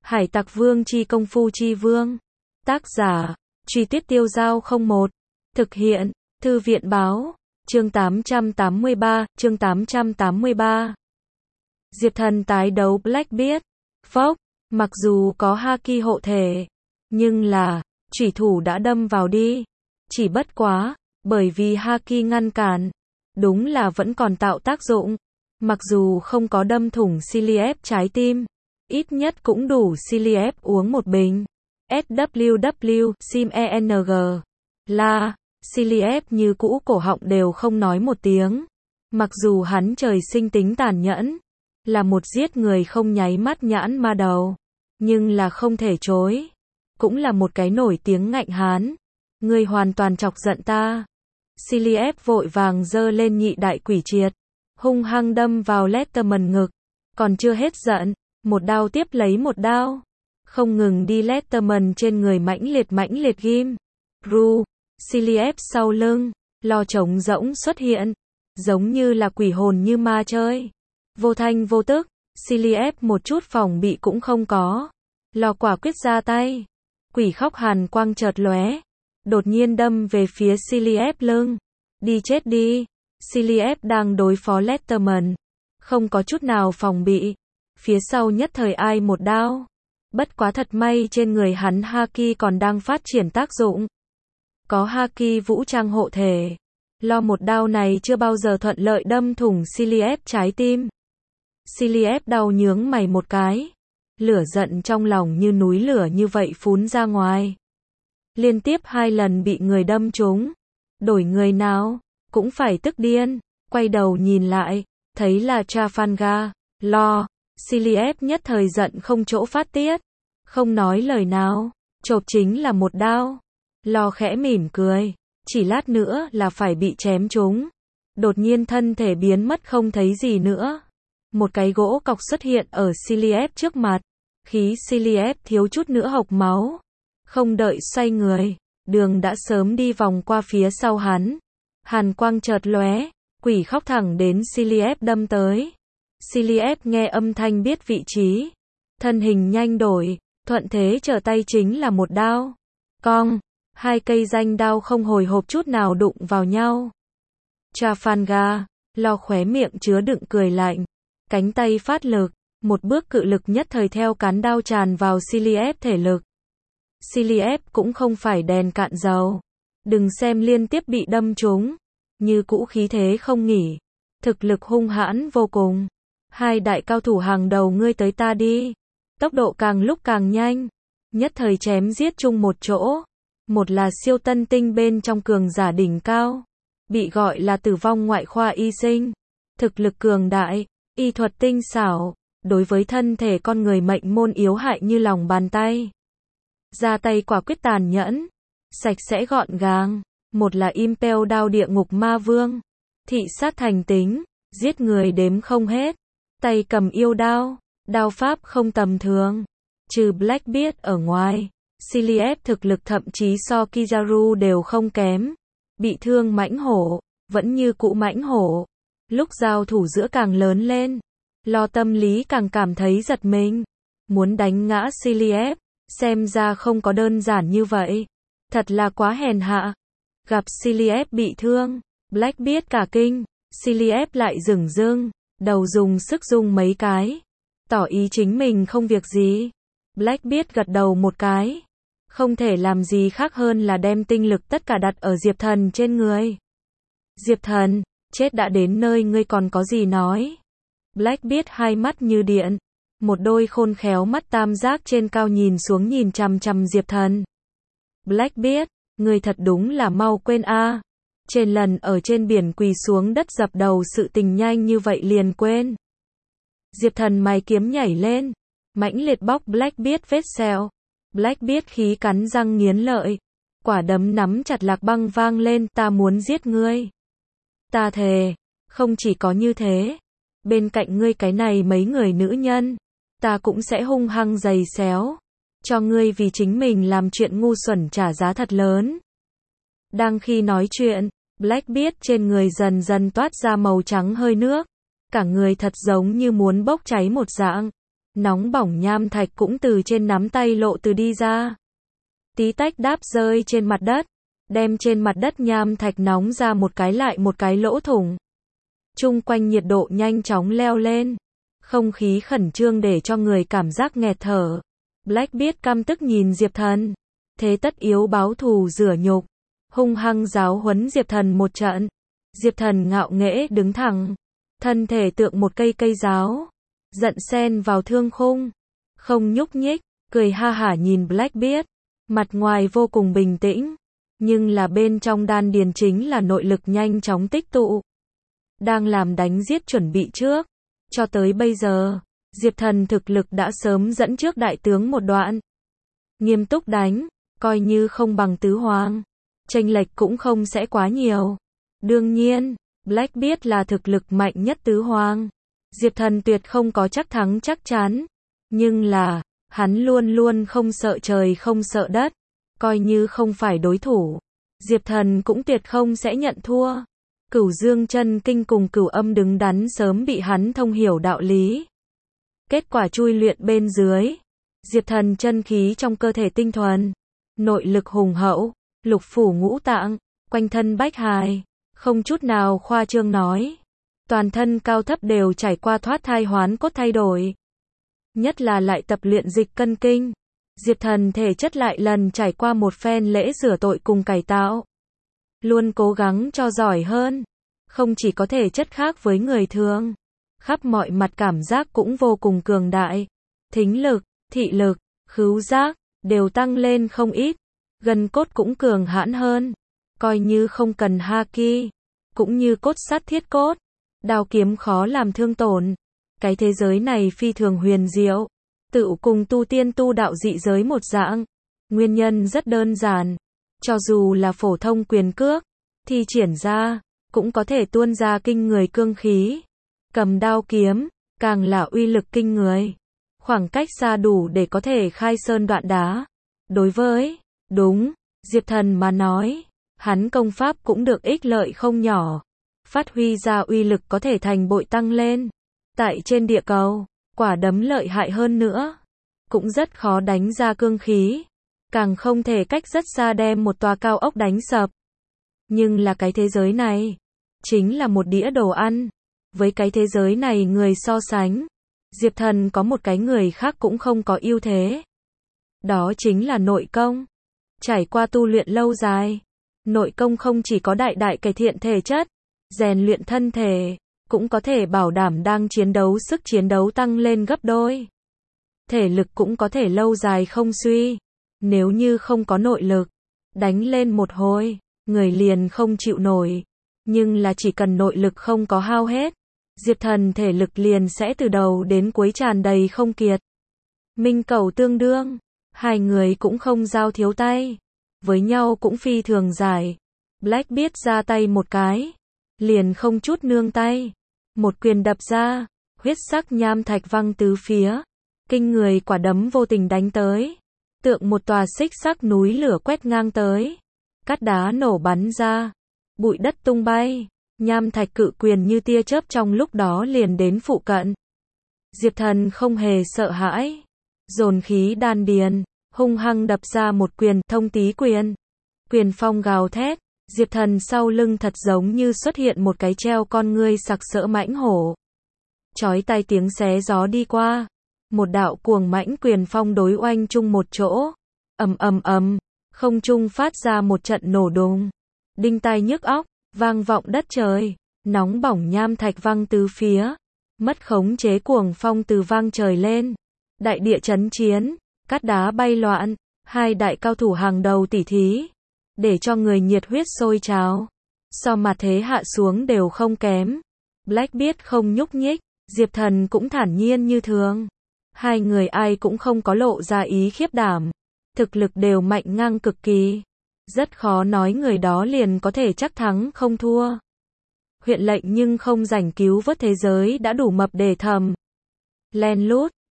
Hải Tặc Vương chi công phu chi vương. Tác giả, Truy Tuyết Tiêu Giao 01. Thực hiện, Thư viện báo, chương 883. Diệp Thần tái đấu Blackbeard. Phốc, mặc dù có Haki hộ thể, nhưng là, chủy thủ đã đâm vào đi. Chỉ bất quá, bởi vì Haki ngăn cản, đúng là vẫn còn tạo tác dụng. Mặc dù không có đâm thủng Ciliep trái tim, ít nhất cũng đủ Ciliep uống một bình. SWW, SIMENG. La, Ciliep như cũ cổ họng đều không nói một tiếng. Mặc dù hắn trời sinh tính tàn nhẫn, là một giết người không nháy mắt nhãn ma đầu, nhưng là không thể chối. Cũng là một cái nổi tiếng ngạnh hán. Ngươi hoàn toàn chọc giận ta. Ciliep vội vàng giơ lên nhị đại quỷ triệt, hung hăng đâm vào Letterman ngực. Còn chưa hết giận, một đao tiếp lấy một đao, không ngừng đi Letterman trên người mãnh liệt ghim. Ru, Ciliep sau lưng, lo trống rỗng xuất hiện, giống như là quỷ hồn như ma chơi. Vô thanh vô tức, Ciliep một chút phòng bị cũng không có. Lò quả quyết ra tay, quỷ khóc hàn quang chợt lóe, đột nhiên đâm về phía Ciliep lưng. Đi chết đi. Ciliep đang đối phó Letterman, không có chút nào phòng bị. Phía sau nhất thời ai một đao. Bất quá thật may trên người hắn Haki còn đang phát triển tác dụng. Có Haki vũ trang hộ thể. Lo một đao này chưa bao giờ thuận lợi đâm thủng Ciliep trái tim. Ciliep đau nhướng mày một cái. Lửa giận trong lòng như núi lửa như vậy phún ra ngoài. Liên tiếp 2 lần bị người đâm trúng. Đổi người nào cũng phải tức điên. Quay đầu nhìn lại, thấy là Trafalgar. Lo, Ciliep nhất thời giận không chỗ phát tiết, không nói lời nào, chộp chính là một đao. Lo khẽ mỉm cười, chỉ lát nữa là phải bị chém trúng. Đột nhiên thân thể biến mất không thấy gì nữa. Một cái gỗ cọc xuất hiện ở Ciliep trước mặt, khí Ciliep thiếu chút nữa hộc máu. Không đợi xoay người, đường đã sớm đi vòng qua phía sau hắn. Hàn quang chợt lóe, quỷ khóc thẳng đến Ciliep đâm tới. Ciliep nghe âm thanh biết vị trí, thân hình nhanh đổi, thuận thế trở tay chính là một đao. Cong, 2 cây danh đao không hồi hộp chút nào đụng vào nhau. Trafalgar, Lo khóe miệng chứa đựng cười lạnh, cánh tay phát lực, một bước cự lực nhất thời theo cán đao tràn vào Ciliep thể lực. Ciliep cũng không phải đèn cạn dầu, đừng xem liên tiếp bị đâm trúng, như cũ khí thế không nghỉ, thực lực hung hãn vô cùng. 2 đại cao thủ hàng đầu ngươi tới ta đi. Tốc độ càng lúc càng nhanh, nhất thời chém giết chung một chỗ. Một là siêu tân tinh bên trong cường giả đỉnh cao, bị gọi là tử vong ngoại khoa y sinh. Thực lực cường đại, y thuật tinh xảo, đối với thân thể con người mệnh môn yếu hại như lòng bàn tay. Ra tay quả quyết tàn nhẫn, sạch sẽ gọn gàng. Một là Impel đao địa ngục ma vương, thị sát thành tính, giết người đếm không hết. Tay cầm yêu đao, đao pháp không tầm thường. Trừ Blackbeard ở ngoài, Ciliep thực lực thậm chí so Kizaru đều không kém. Bị thương mãnh hổ, vẫn như cũ mãnh hổ. Lúc giao thủ giữa càng lớn lên, Lo tâm lý càng cảm thấy giật mình. Muốn đánh ngã Ciliep, xem ra không có đơn giản như vậy. Thật là quá hèn hạ. Gặp Ciliep bị thương, Blackbeard cả kinh, Ciliep lại dửng dưng, đầu dùng sức rung mấy cái, tỏ ý chính mình không việc gì. Blackbeard gật đầu một cái, không thể làm gì khác hơn là đem tinh lực tất cả đặt ở Diệp Thần trên người. Diệp Thần, chết đã đến nơi ngươi còn có gì nói. Blackbeard hai mắt như điện, một đôi khôn khéo mắt tam giác trên cao nhìn xuống nhìn chằm chằm Diệp Thần. Blackbeard, ngươi thật đúng là mau quên a. Trên lần ở trên biển quỳ xuống đất dập đầu sự tình nhanh như vậy liền quên. Diệp Thần mày kiếm nhảy lên, mãnh liệt bóc Blackbeard vết sẹo. Blackbeard khí cắn răng nghiến lợi, quả đấm nắm chặt lạc băng vang lên, ta muốn giết ngươi. Ta thề, không chỉ có như thế, bên cạnh ngươi cái này mấy người nữ nhân, ta cũng sẽ hung hăng giày xéo, cho ngươi vì chính mình làm chuyện ngu xuẩn trả giá thật lớn. Đang khi nói chuyện, Blackbeard trên người dần dần toát ra màu trắng hơi nước, cả người thật giống như muốn bốc cháy một dạng. Nóng bỏng nham thạch cũng từ trên nắm tay lộ từ đi ra. Tí tách đáp rơi trên mặt đất, đem trên mặt đất nham thạch nóng ra một cái lại một cái lỗ thủng. Chung quanh nhiệt độ nhanh chóng leo lên. Không khí khẩn trương để cho người cảm giác nghẹt thở. Blackbeard căm tức nhìn Diệp Thần. Thế tất yếu báo thù rửa nhục. Hung hăng giáo huấn Diệp Thần một trận. Diệp Thần ngạo nghễ đứng thẳng. Thân thể tượng một cây giáo. Giận sen vào thương khung. Không nhúc nhích, cười ha hả nhìn Blackbeard. Mặt ngoài vô cùng bình tĩnh. Nhưng là bên trong đan điền chính là nội lực nhanh chóng tích tụ. Đang làm đánh giết chuẩn bị trước. Cho tới bây giờ, Diệp Thần thực lực đã sớm dẫn trước đại tướng một đoạn. Nghiêm túc đánh, coi như không bằng tứ hoàng. Chênh lệch cũng không sẽ quá nhiều. Đương nhiên, Blackbeard là thực lực mạnh nhất tứ hoàng. Diệp Thần tuyệt không có chắc thắng chắc chắn. Nhưng là, hắn luôn luôn không sợ trời không sợ đất. Coi như không phải đối thủ, Diệp Thần cũng tuyệt không sẽ nhận thua. Cửu Dương chân kinh cùng Cửu Âm đứng đắn sớm bị hắn thông hiểu đạo lý. Kết quả chui luyện bên dưới, Diệp Thần chân khí trong cơ thể tinh thuần, nội lực hùng hậu, lục phủ ngũ tạng, quanh thân bách hài, không chút nào khoa trương nói. Toàn thân cao thấp đều trải qua thoát thai hoán cốt thay đổi. Nhất là lại tập luyện dịch cân kinh. Diệp Thần thể chất lại lần trải qua một phen lễ rửa tội cùng cải tạo. Luôn cố gắng cho giỏi hơn. Không chỉ có thể chất khác với người thường. Khắp mọi mặt cảm giác cũng vô cùng cường đại. Thính lực, thị lực, khứu giác, đều tăng lên không ít. Gân cốt cũng cường hãn hơn. Coi như không cần haki. Cũng như cốt sắt thiết cốt. Đao kiếm khó làm thương tổn. Cái thế giới này phi thường huyền diệu. Tự cùng tu tiên tu đạo dị giới một dạng. Nguyên nhân rất đơn giản. Cho dù là phổ thông quyền cước, thi triển ra, cũng có thể tuôn ra kinh người cương khí. Cầm đao kiếm, càng là uy lực kinh người. Khoảng cách xa đủ để có thể khai sơn đoạn đá. Đối với, Diệp Thần mà nói, hắn công pháp cũng được ích lợi không nhỏ. Phát huy ra uy lực có thể thành bội tăng lên. Tại trên địa cầu, quả đấm lợi hại hơn nữa. Cũng rất khó đánh ra cương khí. Càng không thể cách rất xa đem một tòa cao ốc đánh sập. Nhưng là cái thế giới này, chính là một đĩa đồ ăn. Với cái thế giới này người so sánh, Diệp Thần có một cái người khác cũng không có ưu thế. Đó chính là nội công. Trải qua tu luyện lâu dài, nội công không chỉ có đại đại cải thiện thể chất, rèn luyện thân thể, cũng có thể bảo đảm đang chiến đấu sức chiến đấu tăng lên gấp đôi. Thể lực cũng có thể lâu dài không suy. Nếu như không có nội lực, đánh lên một hồi, người liền không chịu nổi. Nhưng là chỉ cần nội lực không có hao hết, Diệp Thần thể lực liền sẽ từ đầu đến cuối tràn đầy không kiệt. Minh cầu tương đương, hai người cũng không giao thiếu tay, với nhau cũng phi thường dài. Blackbeard ra tay một cái, liền không chút nương tay, một quyền đập ra, huyết sắc nham thạch văng tứ phía, kinh người quả đấm vô tình đánh tới, tượng một tòa xích sắc núi lửa quét ngang tới, cát đá nổ bắn ra, bụi đất tung bay, nham thạch cự quyền như tia chớp trong lúc đó liền đến phụ cận. Diệp Thần không hề sợ hãi, dồn khí đan điền, hung hăng đập ra một quyền, thông tí quyền. Quyền phong gào thét, Diệp Thần sau lưng thật giống như xuất hiện một cái treo con ngươi sặc sỡ mãnh hổ. Chói tai tiếng xé gió đi qua, một đạo cuồng mãnh quyền phong đối oanh chung một chỗ. Ầm ầm ầm, không trung phát ra một trận nổ đùng, đinh tai nhức óc, vang vọng đất trời, nóng bỏng nham thạch văng tứ phía, mất khống chế cuồng phong từ vang trời lên, đại địa chấn chiến, cát đá bay loạn, hai đại cao thủ hàng đầu tỉ thí, để cho người nhiệt huyết sôi trào. So mà thế hạ xuống đều không kém. Blackbeard không nhúc nhích, Diệp Thần cũng thản nhiên như thường. Hai người ai cũng không có lộ ra ý khiếp đảm, thực lực đều mạnh ngang cực kỳ. Rất khó nói người đó liền có thể chắc thắng không thua. Huyện lệnh nhưng không rảnh cứu vớt thế giới đã đủ mập để thầm. Len lút,